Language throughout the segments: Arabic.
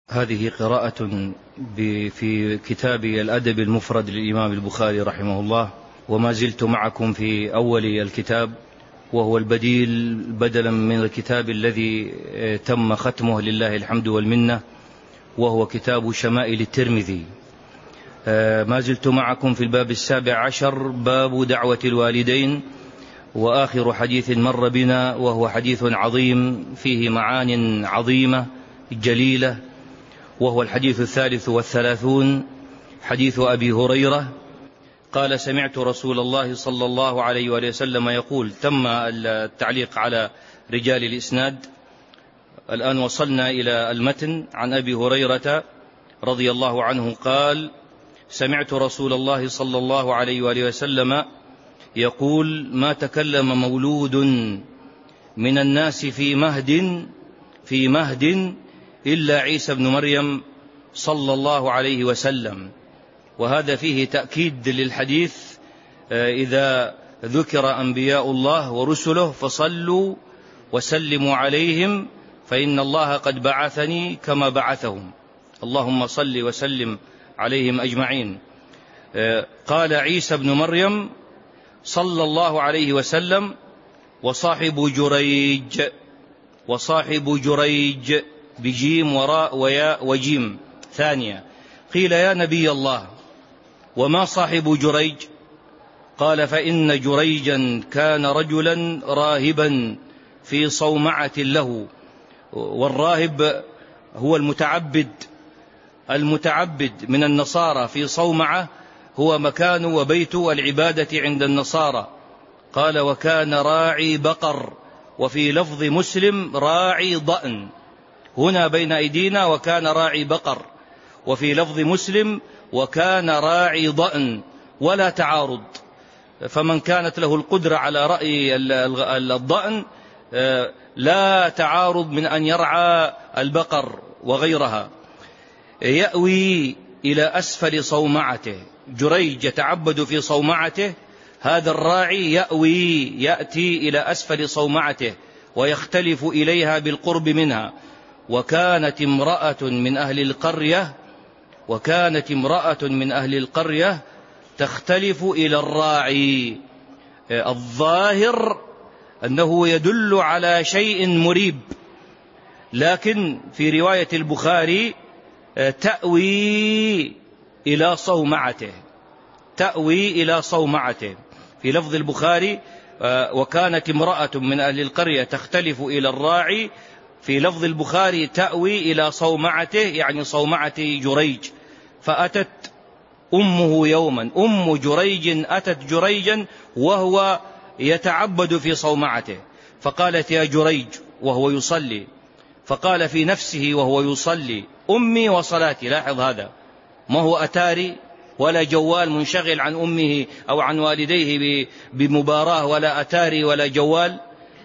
هذه قراءة في كتاب الأدب المفرد للإمام البخاري رحمه الله، وما زلت معكم في أول الكتاب، وهو البديل بدلا من الكتاب الذي تم ختمه لله الحمد والمنة، وهو كتاب شمائل الترمذي. ما زلت معكم في الباب 17، باب دعوة الوالدين، وآخر حديث مر بنا وهو حديث عظيم فيه معان عظيمة جليلة، وهو الحديث 33، حديث أبي هريرة قال: سمعت رسول الله صلى الله عليه وآله وسلم يقول. تم التعليق على رجال الإسناد. الآن وصلنا إلى المتن. عن أبي هريرة رضي الله عنه قال: سمعت رسول الله صلى الله عليه وآله وسلم يقول: ما تكلم مولود من الناس في مهد إلا عيسى بن مريم صلى الله عليه وسلم. وهذا فيه تأكيد للحديث: إذا ذكر أنبياء الله ورسله فصلوا وسلموا عليهم، فإن الله قد بعثني كما بعثهم، اللهم صل وسلم عليهم أجمعين. قال عيسى بن مريم صلى الله عليه وسلم: وصاحب جريج بجيم وراء وياء وجيم ثانية. قيل: يا نبي الله، وما صاحب جريج؟ قال: فإن جريجا كان رجلا راهبا في صومعة له. والراهب هو المتعبد من النصارى. في صومعة هو مكان وبيت العبادة عند النصارى. قال: وكان راعي بقر. وفي لفظ مسلم راعي ضأن. هنا بين أيدينا وكان راعي بقر، وفي لفظ مسلم وكان راعي ضأن، ولا تعارض. فمن كانت له القدرة على رأي الضأن لا تعارض من أن يرعى البقر وغيرها. يأوي إلى أسفل صومعته. جريج يتعبد في صومعته، هذا الراعي يأتي إلى أسفل صومعته ويختلف إليها بالقرب منها. وكانت امرأة من أهل القرية تختلف إلى الراعي. الظاهر أنه يدل على شيء مريب، لكن في رواية البخاري تأوي إلى صومعته. في لفظ البخاري وكانت امرأة من أهل القرية تختلف إلى الراعي، في لفظ البخاري تأوي إلى صومعته، يعني صومعة جريج. فأتت أمه يوما، أم جريج أتت جريجا وهو يتعبد في صومعته، فقالت: يا جريج، وهو يصلي. فقال في نفسه وهو يصلي: أمي وصلاتي. لاحظ هذا، ما هو أتاري ولا جوال منشغل عن أمه أو عن والديه بمباراة، ولا أتاري ولا جوال.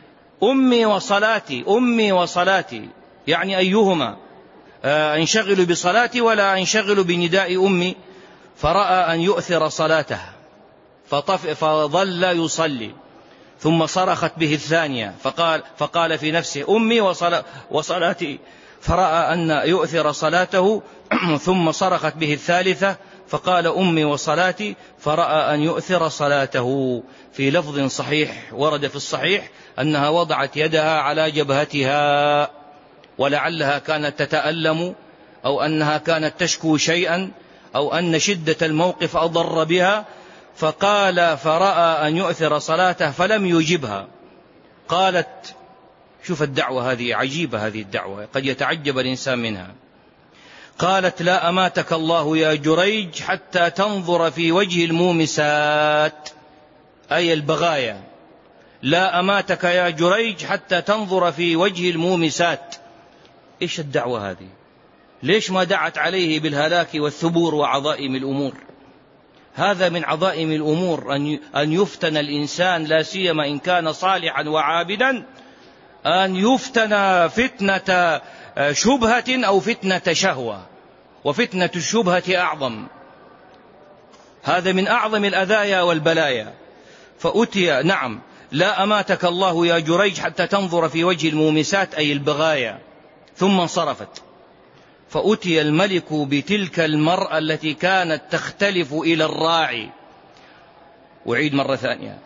أمي وصلاتي، يعني أيهما؟ أنشغل بصلاتي ولا أنشغل بنداء أمي؟ فرأى أن يؤثر صلاته فظل يصلي، ثم صرخت به الثانية فقال في نفسه: أمي وصلاتي. فرأى أن يؤثر صلاته ثم صرخت به الثالثة فقال: أمي وصلاتي. فرأى أن يؤثر صلاته. في لفظ صحيح ورد في الصحيح أنها وضعت يدها على جبهتها، ولعلها كانت تتألم، أو أنها كانت تشكو شيئا، أو أن شدة الموقف أضر بها. فرأى أن يؤثر صلاته فلم يجبها. قالت: شوف الدعوة هذه عجيبة، هذه الدعوة قد يتعجب الإنسان منها. قالت: لا أماتك الله يا جريج حتى تنظر في وجه المومسات، أي البغايا. لا أماتك يا جريج حتى تنظر في وجه المومسات. إيش الدعوة هذه؟ ليش ما دعت عليه بالهلاك والثبور وعظائم الأمور؟ هذا من عظائم الأمور أن يفتن الإنسان، لا سيما إن كان صالحا وعابدا، أن يفتن فتنة شبهة أو فتنة شهوة، وفتنة الشبهة أعظم. هذا من أعظم الأذايا والبلايا. فأتي نعم، لا أماتك الله يا جريج حتى تنظر في وجه المومسات، أي البغايا. ثم انصرفت. فأتي الملك بتلك المرأة التي كانت تختلف إلى الراعي. أعيد مرة ثانية.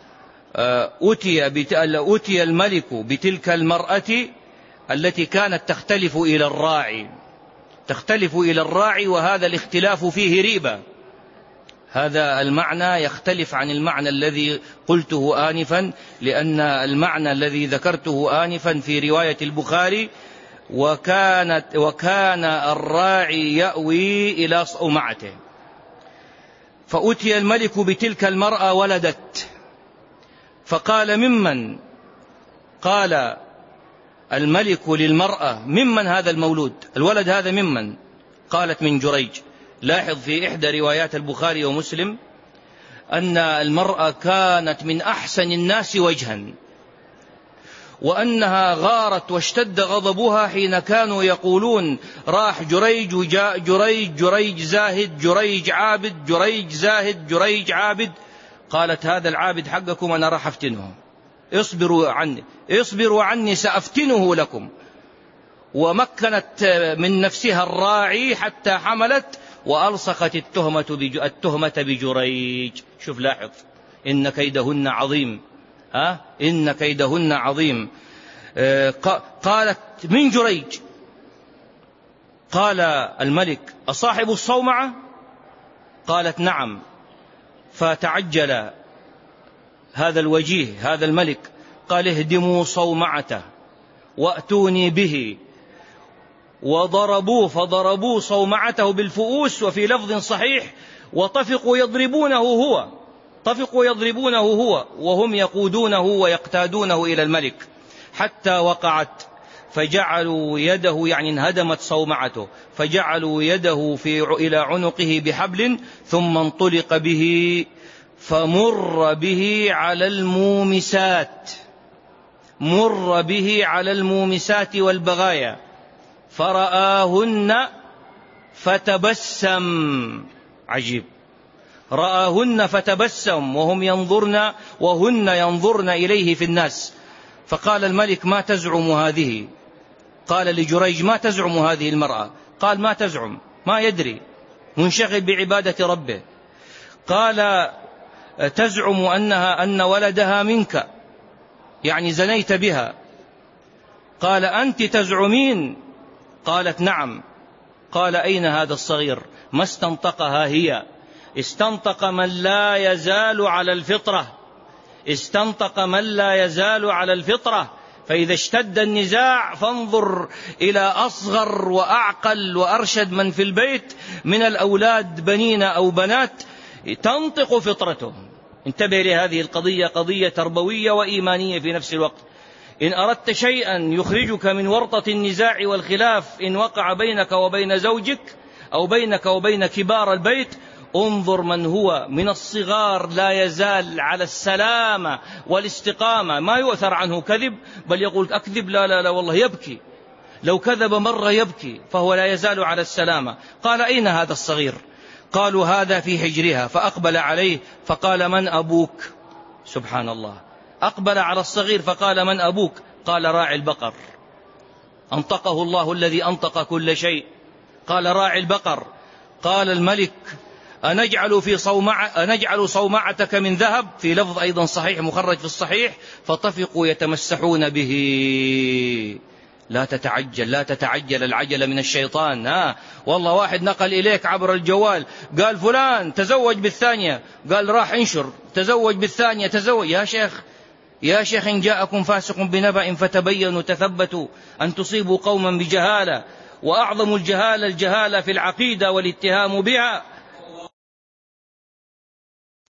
أتي الملك بتلك المرأة التي كانت تختلف إلى الراعي. تختلف إلى الراعي، وهذا الاختلاف فيه ريبة. هذا المعنى يختلف عن المعنى الذي قلته آنفا، لأن المعنى الذي ذكرته آنفا في رواية البخاري وكان الراعي يأوي إلى صومعته. فأتي الملك بتلك المرأة ولدت، فقال ممن؟ قال الملك للمرأة ممن هذا المولود؟ الولد هذا ممن؟ قالت من جريج. لاحظ في إحدى روايات البخاري ومسلم أن المرأة كانت من أحسن الناس وجها، وأنها غارت واشتد غضبها حين كانوا يقولون راح جريج وجاء جريج، جريج زاهد، جريج عابد، جريج زاهد، جريج عابد. قالت هذا العابد حقكم أنا راح أفتنه، اصبروا عني سأفتنه لكم. ومكنت من نفسها الراعي حتى حملت وألصقت التهمة بجريج. شوف لاحظ، إن كيدهن عظيم، إن كيدهن عظيم. قالت من جريج. قال الملك أصاحب الصومعة؟ قالت نعم. فتعجل هذا الوجيه هذا الملك، قال اهدموا صومعته وأتوني به. وضربوه، فضربوا صومعته بالفؤوس، وفي لفظ صحيح وطفقوا يضربونه هو وهم يقودونه ويقتادونه إلى الملك حتى وقعت، فجعلوا يده، يعني انهدمت صومعته، فجعلوا يده إلى عنقه بحبل، ثم انطلق به فمر به على المومسات والبغايا، فرآهن فتبسم. عجيب، رآهن فتبسم وهن ينظرن إليه في الناس. فقال الملك ما تزعم هذه؟ قال لجريج ما تزعم هذه المرأة؟ قال ما تزعم، ما يدري، منشغل بعبادة ربه. قال تزعم أن ولدها منك، يعني زنيت بها. قال أنت تزعمين؟ قالت نعم. قال أين هذا الصغير؟ ما استنطقها هي، استنطق من لا يزال على الفطرة. فإذا اشتد النزاع فانظر إلى أصغر وأعقل وأرشد من في البيت من الأولاد، بنين أو بنات، تنطق فطرته. انتبه لهذه القضية، قضية تربوية وإيمانية في نفس الوقت. إن أردت شيئا يخرجك من ورطة النزاع والخلاف إن وقع بينك وبين زوجك أو بينك وبين كبار البيت، انظر من هو من الصغار لا يزال على السلامة والاستقامة، ما يؤثر عنه كذب، بل يقول أكذب، لا والله يبكي، لو كذب مرة يبكي، فهو لا يزال على السلامة. قال أين هذا الصغير؟ قالوا هذا في حجرها. فأقبل عليه فقال من أبوك؟ سبحان الله، أقبل على الصغير فقال من أبوك؟ قال راعي البقر. أنطقه الله الذي أنطق كل شيء، قال راعي البقر. قال الملك أنجعل صومعتك من ذهب؟ في لفظ أيضا صحيح مخرج في الصحيح، فطفقوا يتمسحون به. لا تتعجل العجل من الشيطان. والله واحد نقل إليك عبر الجوال قال فلان تزوج بالثانية، قال راح انشر تزوج بالثانية، تزوج. يا شيخ إن جاءكم فاسق بنبأ فتبينوا تثبتوا أن تصيبوا قوما بجهالة، وأعظم الجهالة في العقيدة والاتهام بها.